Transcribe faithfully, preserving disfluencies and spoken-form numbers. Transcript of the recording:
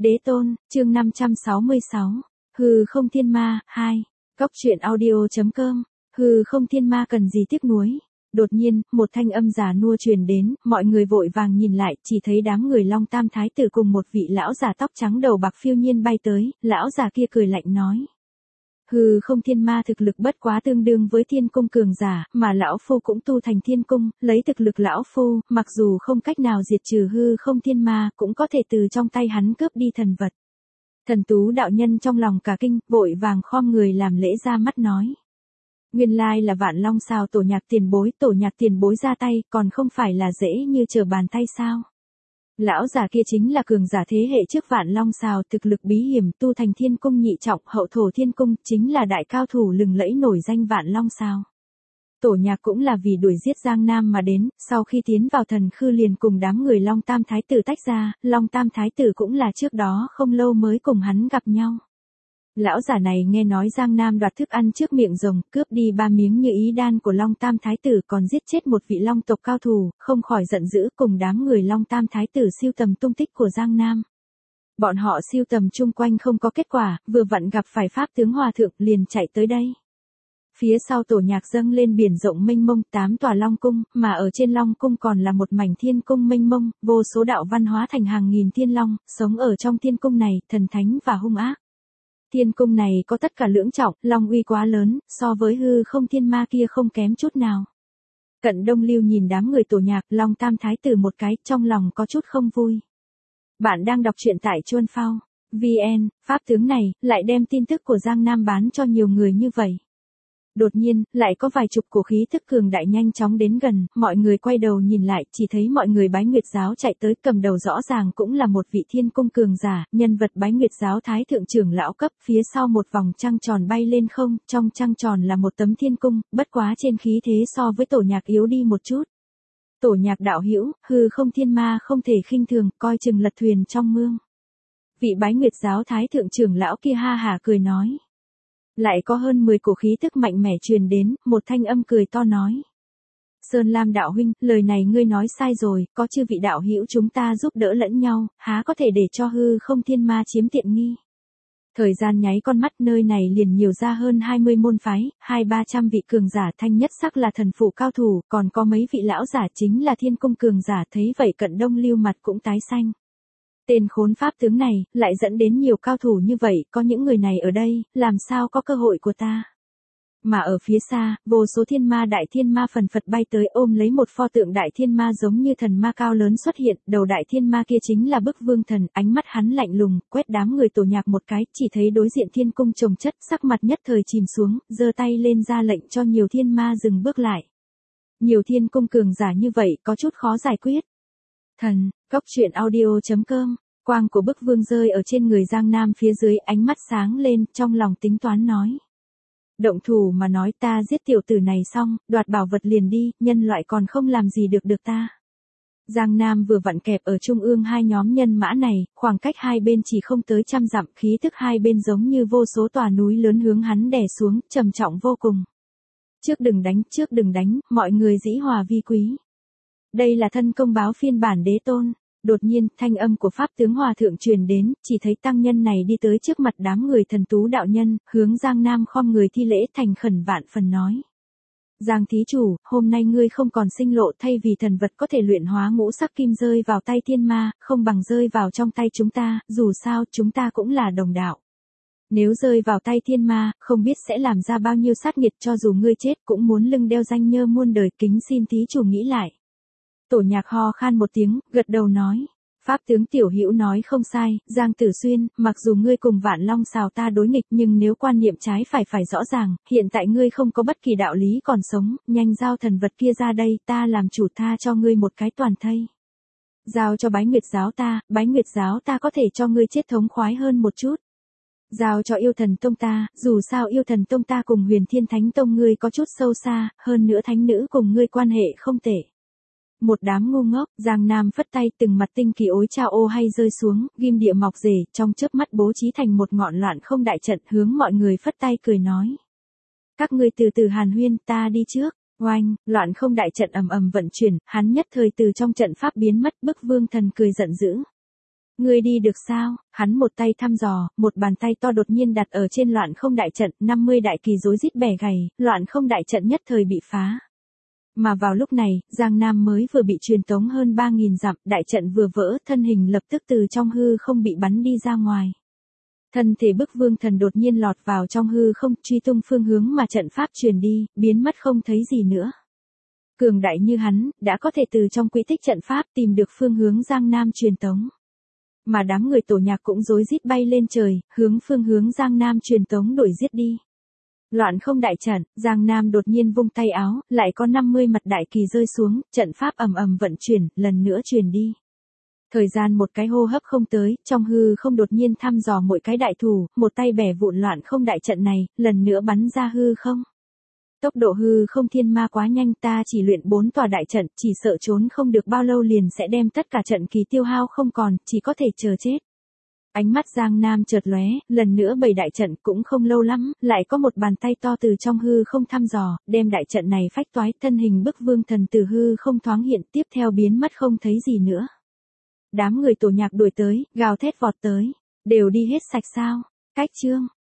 Đế tôn, chương năm trăm sáu mươi sáu. Hư không thiên ma, hai. Cóc truyện audio.com. Hư không thiên ma cần gì tiếc nuối. Đột nhiên, một thanh âm già nua truyền đến, mọi người vội vàng nhìn lại, chỉ thấy đám người Long Tam Thái tử cùng một vị lão già tóc trắng đầu bạc phiêu nhiên bay tới, lão già kia cười lạnh nói. Hư không thiên ma thực lực bất quá tương đương với thiên cung cường giả, mà lão phu cũng tu thành thiên cung, lấy thực lực lão phu, mặc dù không cách nào diệt trừ hư không thiên ma, cũng có thể từ trong tay hắn cướp đi thần vật. Thần Tú đạo nhân trong lòng cả kinh, vội vàng khom người làm lễ ra mắt nói. Nguyên lai là Vạn Long Sào tổ nhạc tiền bối, tổ nhạc tiền bối ra tay, còn không phải là dễ như trở bàn tay sao? Lão già kia chính là cường giả thế hệ trước Vạn Long Sào, thực lực bí hiểm, tu thành thiên cung nhị trọng, hậu thổ thiên cung, chính là đại cao thủ lừng lẫy nổi danh Vạn Long Sào. Tổ nhạc cũng là vì đuổi giết Giang Nam mà đến, sau khi tiến vào thần khư liền cùng đám người Long Tam Thái tử tách ra, Long Tam Thái tử cũng là trước đó không lâu mới cùng hắn gặp nhau. Lão giả này nghe nói Giang Nam đoạt thức ăn trước miệng rồng, cướp đi ba miếng như ý đan của Long Tam Thái tử, còn giết chết một vị Long tộc cao thủ, không khỏi giận dữ, cùng đám người Long Tam Thái tử siêu tầm tung tích của Giang Nam. Bọn họ siêu tầm chung quanh không có kết quả, vừa vặn gặp phải Pháp tướng Hòa thượng, liền chạy tới đây. Phía sau tổ nhạc dâng lên biển rộng mênh mông, tám tòa Long cung, mà ở trên Long cung còn là một mảnh thiên cung mênh mông, vô số đạo văn hóa thành hàng nghìn thiên long, sống ở trong thiên cung này, thần thánh và hung ác. Thiên cung này có tất cả lưỡng trọng, long uy quá lớn, so với hư không thiên ma kia không kém chút nào. Cận Đông Lưu nhìn đám người tổ nhạc, Long Tam Thái tử một cái, trong lòng có chút không vui. Bạn đang đọc truyện tại Chuan Phao vê en, pháp tướng này, lại đem tin tức của Giang Nam bán cho nhiều người như vậy. Đột nhiên, lại có vài chục cổ khí thức cường đại nhanh chóng đến gần, mọi người quay đầu nhìn lại, chỉ thấy mọi người Bái Nguyệt giáo chạy tới, cầm đầu rõ ràng cũng là một vị thiên cung cường giả, nhân vật Bái Nguyệt giáo thái thượng trưởng lão cấp, phía sau một vòng trăng tròn bay lên không, trong trăng tròn là một tấm thiên cung, bất quá trên khí thế so với tổ nhạc yếu đi một chút. Tổ nhạc đạo hữu, hư không thiên ma không thể khinh thường, coi chừng lật thuyền trong mương. Vị Bái Nguyệt giáo thái thượng trưởng lão kia ha hả cười nói. Lại có hơn mười cổ khí tức mạnh mẽ truyền đến, một thanh âm cười to nói. Sơn Lam đạo huynh, lời này ngươi nói sai rồi, có chư vị đạo hữu chúng ta giúp đỡ lẫn nhau, há có thể để cho hư không thiên ma chiếm tiện nghi. Thời gian nháy con mắt, nơi này liền nhiều ra hơn hai mươi môn phái, hai ba trăm vị cường giả, thanh nhất sắc là thần phụ cao thủ, còn có mấy vị lão giả chính là thiên cung cường giả, thấy vậy Cận Đông Lưu mặt cũng tái xanh. Tên khốn pháp tướng này, lại dẫn đến nhiều cao thủ như vậy, có những người này ở đây, làm sao có cơ hội của ta. Mà ở phía xa, vô số thiên ma đại thiên ma phần phật bay tới ôm lấy một pho tượng đại thiên ma giống như thần ma cao lớn xuất hiện, đầu đại thiên ma kia chính là Bức Vương Thần, ánh mắt hắn lạnh lùng, quét đám người tổ nhạc một cái, chỉ thấy đối diện thiên cung chồng chất, sắc mặt nhất thời chìm xuống, giơ tay lên ra lệnh cho nhiều thiên ma dừng bước lại. Nhiều thiên cung cường giả như vậy, có chút khó giải quyết. Thần, Cóc truyện audio.com, quang của Bức Vương rơi ở trên người Giang Nam phía dưới, ánh mắt sáng lên, trong lòng tính toán nói. Động thủ mà nói, ta giết tiểu tử này xong, đoạt bảo vật liền đi, nhân loại còn không làm gì được được ta. Giang Nam vừa vặn kẹp ở trung ương hai nhóm nhân mã này, khoảng cách hai bên chỉ không tới trăm dặm, khí tức hai bên giống như vô số tòa núi lớn hướng hắn đè xuống, trầm trọng vô cùng. Trước đừng đánh, trước đừng đánh, mọi người dĩ hòa vi quý. Đây là thân công báo phiên bản đế tôn. Đột nhiên, thanh âm của Pháp tướng Hòa thượng truyền đến, chỉ thấy tăng nhân này đi tới trước mặt đám người Thần Tú đạo nhân, hướng Giang Nam khom người thi lễ thành khẩn vạn phần nói. Giang thí chủ, hôm nay ngươi không còn sinh lộ, thay vì thần vật có thể luyện hóa ngũ sắc kim rơi vào tay thiên ma, không bằng rơi vào trong tay chúng ta, dù sao chúng ta cũng là đồng đạo. Nếu rơi vào tay thiên ma, không biết sẽ làm ra bao nhiêu sát nghiệt, cho dù ngươi chết cũng muốn lưng đeo danh nhơ muôn đời, kính xin thí chủ nghĩ lại. Tổ nhạc ho khan một tiếng, gật đầu nói. Pháp tướng tiểu hữu nói không sai, Giang Tử Xuyên, mặc dù ngươi cùng Vạn Long Sào ta đối nghịch, nhưng nếu quan niệm trái phải phải rõ ràng, hiện tại ngươi không có bất kỳ đạo lý còn sống, nhanh giao thần vật kia ra đây, ta làm chủ tha cho ngươi một cái toàn thây. Giao cho Bái Nguyệt giáo ta, Bái Nguyệt giáo ta có thể cho ngươi chết thống khoái hơn một chút. Giao cho Yêu Thần Tông ta, dù sao Yêu Thần Tông ta cùng Huyền Thiên Thánh Tông ngươi có chút sâu xa, hơn nữa thánh nữ cùng ngươi quan hệ không tệ. Một đám ngu ngốc, Giang Nam phất tay, từng mặt tinh kỳ ối trao ô hay rơi xuống, ghim địa mọc rể, trong chớp mắt bố trí thành một ngọn loạn không đại trận, hướng mọi người phất tay cười nói. Các ngươi từ từ hàn huyên, ta đi trước. Oanh, loạn không đại trận ầm ầm vận chuyển, hắn nhất thời từ trong trận pháp biến mất, Bức Vương Thần cười giận dữ. Ngươi đi được sao? Hắn một tay thăm dò, một bàn tay to đột nhiên đặt ở trên loạn không đại trận, năm mươi đại kỳ rối rít bẻ gãy, loạn không đại trận nhất thời bị phá. Mà vào lúc này, Giang Nam mới vừa bị truyền tống hơn ba nghìn dặm, đại trận vừa vỡ, thân hình lập tức từ trong hư không bị bắn đi ra ngoài. Thân thể bức vương thần đột nhiên lọt vào trong hư không, truy tung phương hướng mà trận pháp truyền đi, biến mất không thấy gì nữa. Cường đại như hắn, đã có thể từ trong quỹ tích trận pháp tìm được phương hướng Giang Nam truyền tống. Mà đám người tổ nhạc cũng rối rít bay lên trời, hướng phương hướng Giang Nam truyền tống đuổi giết đi. Loạn không đại trận, Giang Nam đột nhiên vung tay áo, lại có năm mươi mặt đại kỳ rơi xuống, trận pháp ầm ầm vận chuyển, lần nữa truyền đi. Thời gian một cái hô hấp không tới, trong hư không đột nhiên thăm dò mỗi cái đại thủ, một tay bẻ vụn loạn không đại trận này, lần nữa bắn ra hư không. Tốc độ hư không thiên ma quá nhanh, ta chỉ luyện bốn tòa đại trận, chỉ sợ trốn không được bao lâu liền sẽ đem tất cả trận kỳ tiêu hao không còn, chỉ có thể chờ chết. Ánh mắt Giang Nam chợt lóe, lần nữa bảy đại trận cũng không lâu lắm, lại có một bàn tay to từ trong hư không thăm dò, đem đại trận này phách toái, thân hình bức vương thần từ hư không thoáng hiện, tiếp theo biến mất không thấy gì nữa. Đám người tổ nhạc đuổi tới, gào thét vọt tới, đều đi hết sạch sao? Cách chương